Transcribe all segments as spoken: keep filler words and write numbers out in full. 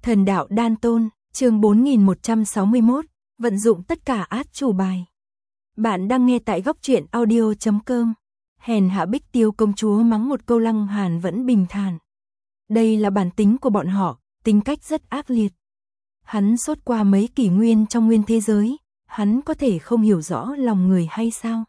Thần đạo đan tôn, chương bốn nghìn một trăm sáu mươi mốt, vận dụng tất cả át chủ bài. Bạn đang nghe tại góc truyện audio chấm com. Hèn hạ Bích Tiêu công chúa mắng một câu, Lăng Hàn vẫn bình thản. Đây là bản tính của bọn họ, tính cách rất ác liệt. Hắn sốt qua mấy kỷ nguyên trong nguyên thế giới, hắn có thể không hiểu rõ lòng người hay sao?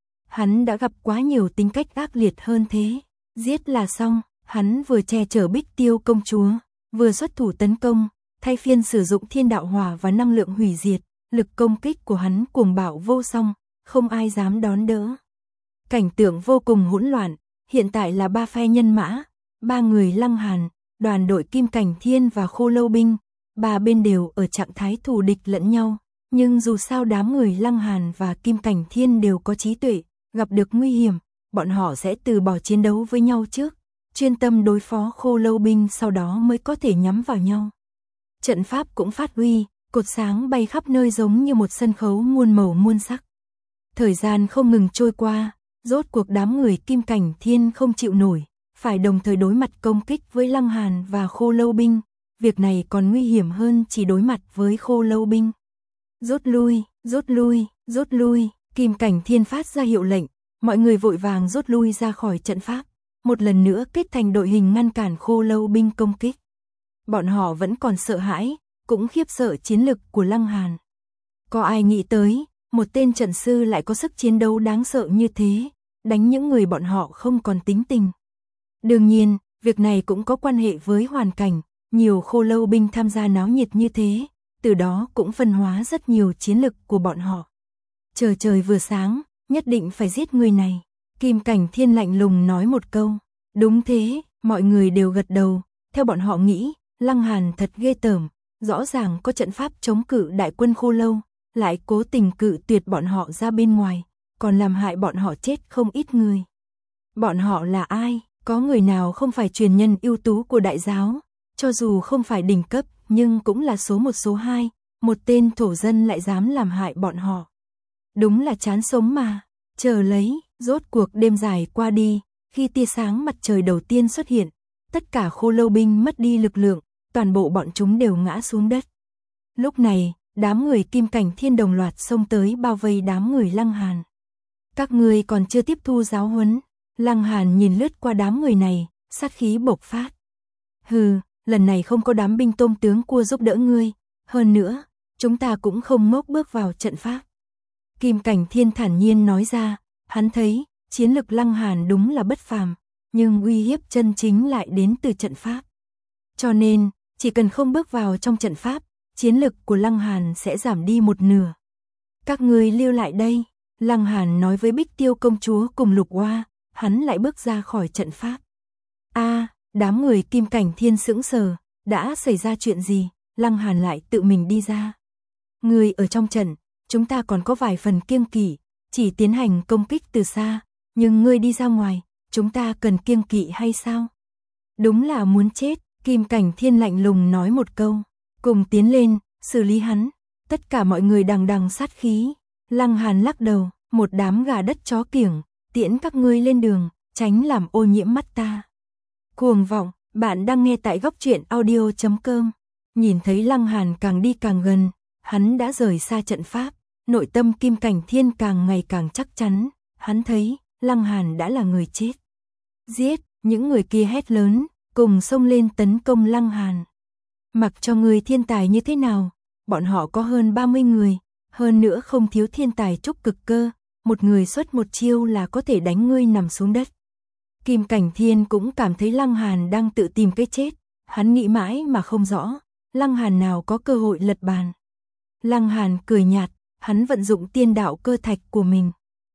Hắn đã gặp quá nhiều tính cách ác liệt hơn thế. Giết là xong, hắn vừa che chở Bích Tiêu công chúa, vừa xuất thủ tấn công, thay phiên sử dụng thiên đạo hỏa và năng lượng hủy diệt, lực công kích của hắn cuồng bạo vô song, không ai dám đón đỡ. Cảnh tượng vô cùng hỗn loạn, hiện tại là ba phe nhân mã, ba người Lăng Hàn, đoàn đội Kim Cảnh Thiên và Khô Lâu binh, ba bên đều ở trạng thái thù địch lẫn nhau, nhưng dù sao đám người Lăng Hàn và Kim Cảnh Thiên đều có trí tuệ, gặp được nguy hiểm, bọn họ sẽ từ bỏ chiến đấu với nhau trước, chuyên tâm đối phó Khô Lâu binh, sau đó mới có thể nhắm vào nhau. Trận pháp cũng phát huy, cột sáng bay khắp nơi giống như một sân khấu muôn màu muôn sắc. Thời gian không ngừng trôi qua, rốt cuộc đám người Kim Cảnh Thiên không chịu nổi, phải đồng thời đối mặt công kích với Lăng Hàn và Khô Lâu binh. Việc này còn nguy hiểm hơn chỉ đối mặt với Khô Lâu binh. Rút lui, rút lui, rút lui, Kim Cảnh Thiên phát ra hiệu lệnh, mọi người vội vàng rút lui ra khỏi trận pháp, một lần nữa kết thành đội hình ngăn cản Khô Lâu binh công kích. Bọn họ vẫn còn sợ hãi, cũng khiếp sợ chiến lực của Lăng Hàn. Có ai nghĩ tới, một tên trận sư lại có sức chiến đấu đáng sợ như thế, đánh những người bọn họ không còn tính tình. Đương nhiên, việc này cũng có quan hệ với hoàn cảnh, nhiều Khô Lâu binh tham gia náo nhiệt như thế, từ đó cũng phân hóa rất nhiều chiến lực của bọn họ. Trời trời vừa sáng, nhất định phải giết người này. Kim Cảnh Thiên lạnh lùng nói một câu. Đúng thế, mọi người đều gật đầu, theo bọn họ nghĩ, Lăng Hàn thật ghê tởm, rõ ràng có trận pháp chống cự đại quân Khô Lâu, lại cố tình cự tuyệt bọn họ ra bên ngoài, còn làm hại bọn họ chết không ít người. Bọn họ là ai? Có người nào không phải truyền nhân ưu tú của đại giáo, cho dù không phải đỉnh cấp, nhưng cũng là số một số hai, một tên thổ dân lại dám làm hại bọn họ. Đúng là chán sống mà. Chờ lấy, rốt cuộc đêm dài qua đi, khi tia sáng mặt trời đầu tiên xuất hiện, tất cả Khô Lâu binh mất đi lực lượng, toàn bộ bọn chúng đều ngã xuống đất. Lúc này, đám người Kim Cảnh Thiên đồng loạt xông tới bao vây đám người Lăng Hàn. Các ngươi còn chưa tiếp thu giáo huấn. Lăng Hàn nhìn lướt qua đám người này, sát khí bộc phát. Hừ, lần này không có đám binh tôm tướng cua giúp đỡ ngươi, hơn nữa, chúng ta cũng không mốc bước vào trận pháp. Kim Cảnh Thiên thản nhiên nói ra, hắn thấy, chiến lực Lăng Hàn đúng là bất phàm, nhưng uy hiếp chân chính lại đến từ trận pháp. Cho nên, chỉ cần không bước vào trong trận pháp, chiến lực của Lăng Hàn sẽ giảm đi một nửa. Các ngươi lưu lại đây, Lăng Hàn nói với Bích Tiêu công chúa cùng Lục Oa, hắn lại bước ra khỏi trận pháp. A, à, đám người Kim Cảnh Thiên sững sờ, đã xảy ra chuyện gì? Lăng Hàn lại tự mình đi ra. Người ở trong trận, chúng ta còn có vài phần kiêng kỵ, chỉ tiến hành công kích từ xa, nhưng ngươi đi ra ngoài, chúng ta cần kiêng kỵ hay sao? Đúng là muốn chết, Kim Cảnh Thiên lạnh lùng nói một câu, cùng tiến lên, xử lý hắn. Tất cả mọi người đằng đằng sát khí. Lăng Hàn lắc đầu, một đám gà đất chó kiểng, tiễn các ngươi lên đường, tránh làm ô nhiễm mắt ta. Cuồng vọng, bạn đang nghe tại góc truyện audio chấm com. Nhìn thấy Lăng Hàn càng đi càng gần, hắn đã rời xa trận pháp, nội tâm Kim Cảnh Thiên càng ngày càng chắc chắn, hắn thấy, Lăng Hàn đã là người chết. Giết, những người kia hét lớn, cùng xông lên tấn công Lăng Hàn. Mặc cho người thiên tài như thế nào, bọn họ có hơn ba mươi người, hơn nữa không thiếu thiên tài trúc cực cơ, một người xuất một chiêu là có thể đánh ngươi nằm xuống đất. Kim Cảnh Thiên cũng cảm thấy Lăng Hàn đang tự tìm cái chết, hắn nghĩ mãi mà không rõ, Lăng Hàn nào có cơ hội lật bàn. Lăng Hàn cười nhạt, hắn vận dụng tiên đạo cơ thạch của mình.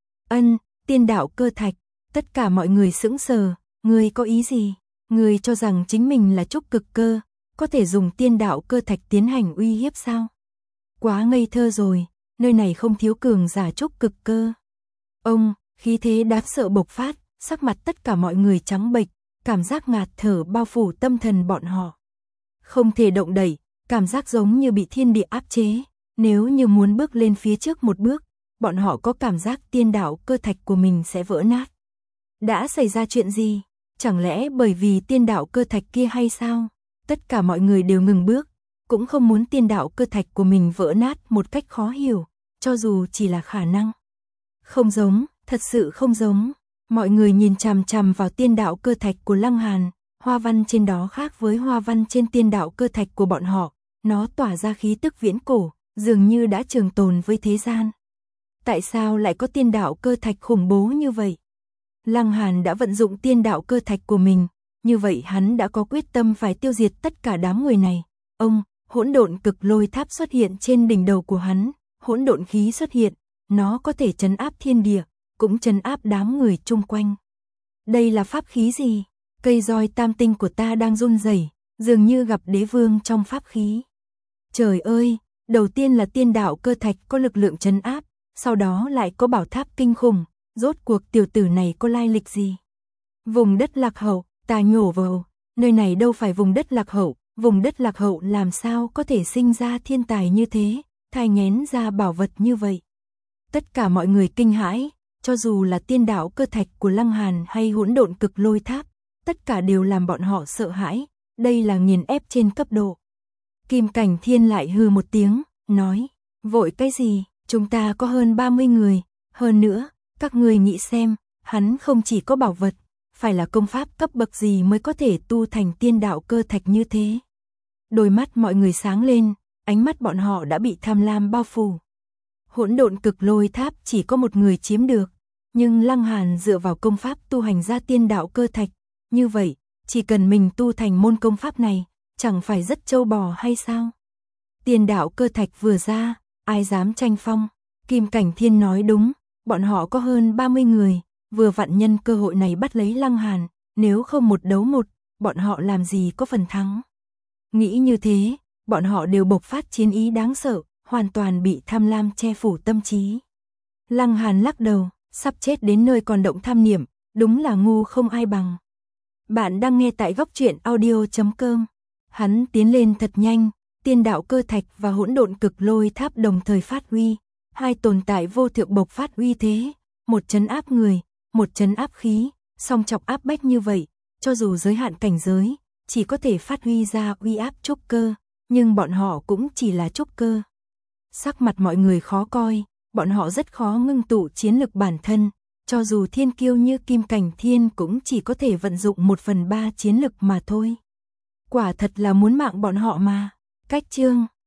Ân, tiên đạo cơ thạch, tất cả mọi người sững sờ, ngươi có ý gì? Ngươi cho rằng chính mình là trúc cực cơ, có thể dùng tiên đạo cơ thạch tiến hành uy hiếp sao? Quá ngây thơ rồi, nơi này không thiếu cường giả trúc cực cơ. Ông, khí thế đáng sợ bộc phát, sắc mặt tất cả mọi người trắng bệch, cảm giác ngạt thở bao phủ tâm thần bọn họ. Không thể động đậy, cảm giác giống như bị thiên địa áp chế, nếu như muốn bước lên phía trước một bước, bọn họ có cảm giác tiên đạo cơ thạch của mình sẽ vỡ nát. Đã xảy ra chuyện gì? Chẳng lẽ bởi vì tiên đạo cơ thạch kia hay sao? Tất cả mọi người đều ngừng bước, cũng không muốn tiên đạo cơ thạch của mình vỡ nát một cách khó hiểu, cho dù chỉ là khả năng. Không giống, thật sự không giống. Mọi người nhìn chằm chằm vào tiên đạo cơ thạch của Lăng Hàn, hoa văn trên đó khác với hoa văn trên tiên đạo cơ thạch của bọn họ, nó tỏa ra khí tức viễn cổ, dường như đã trường tồn với thế gian. Tại sao lại có tiên đạo cơ thạch khủng bố như vậy? Lăng Hàn đã vận dụng tiên đạo cơ thạch của mình, như vậy hắn đã có quyết tâm phải tiêu diệt tất cả đám người này. Ông, hỗn độn cực lôi tháp xuất hiện trên đỉnh đầu của hắn, hỗn độn khí xuất hiện, nó có thể trấn áp thiên địa, cũng trấn áp đám người chung quanh. Đây là pháp khí gì? Cây roi tam tinh của ta đang run rẩy, dường như gặp đế vương trong pháp khí. Trời ơi, đầu tiên là tiên đạo cơ thạch có lực lượng trấn áp, sau đó lại có bảo tháp kinh khủng, rốt cuộc tiểu tử này có lai lịch gì? Vùng đất lạc hậu, ta nhổ vào, nơi này đâu phải vùng đất lạc hậu, vùng đất lạc hậu làm sao có thể sinh ra thiên tài như thế, thai nghén ra bảo vật như vậy. Tất cả mọi người kinh hãi, cho dù là tiên đạo cơ thạch của Lăng Hàn hay hỗn độn cực lôi tháp, tất cả đều làm bọn họ sợ hãi, đây là nghiền ép trên cấp độ. Kim Cảnh Thiên lại hừ một tiếng, nói, vội cái gì, chúng ta có hơn ba mươi người, hơn nữa, các người nghĩ xem, hắn không chỉ có bảo vật, phải là công pháp cấp bậc gì mới có thể tu thành tiên đạo cơ thạch như thế. Đôi mắt mọi người sáng lên, ánh mắt bọn họ đã bị tham lam bao phủ. Hỗn độn cực lôi tháp chỉ có một người chiếm được, nhưng Lăng Hàn dựa vào công pháp tu hành ra tiên đạo cơ thạch, như vậy, chỉ cần mình tu thành môn công pháp này, chẳng phải rất trâu bò hay sao? Tiên đạo cơ thạch vừa ra, ai dám tranh phong? Kim Cảnh Thiên nói đúng, bọn họ có hơn ba mươi người, vừa vặn nhân cơ hội này bắt lấy Lăng Hàn, nếu không một đấu một, bọn họ làm gì có phần thắng. Nghĩ như thế, bọn họ đều bộc phát chiến ý đáng sợ, hoàn toàn bị tham lam che phủ tâm trí. Lăng Hàn lắc đầu, sắp chết đến nơi còn động tham niệm, đúng là ngu không ai bằng. Bạn đang nghe tại góc truyện audio chấm com. Hắn tiến lên thật nhanh, tiên đạo cơ thạch và hỗn độn cực lôi tháp đồng thời phát huy, hai tồn tại vô thượng bộc phát uy thế, một trấn áp người, một trấn áp khí, song trọng áp bách như vậy, cho dù giới hạn cảnh giới, chỉ có thể phát huy ra uy áp trúc cơ, nhưng bọn họ cũng chỉ là trúc cơ. Sắc mặt mọi người khó coi, bọn họ rất khó ngưng tụ chiến lực bản thân, cho dù thiên kiêu như Kim Cảnh Thiên cũng chỉ có thể vận dụng một phần ba chiến lực mà thôi. Quả thật là muốn mạng bọn họ mà. Cách chương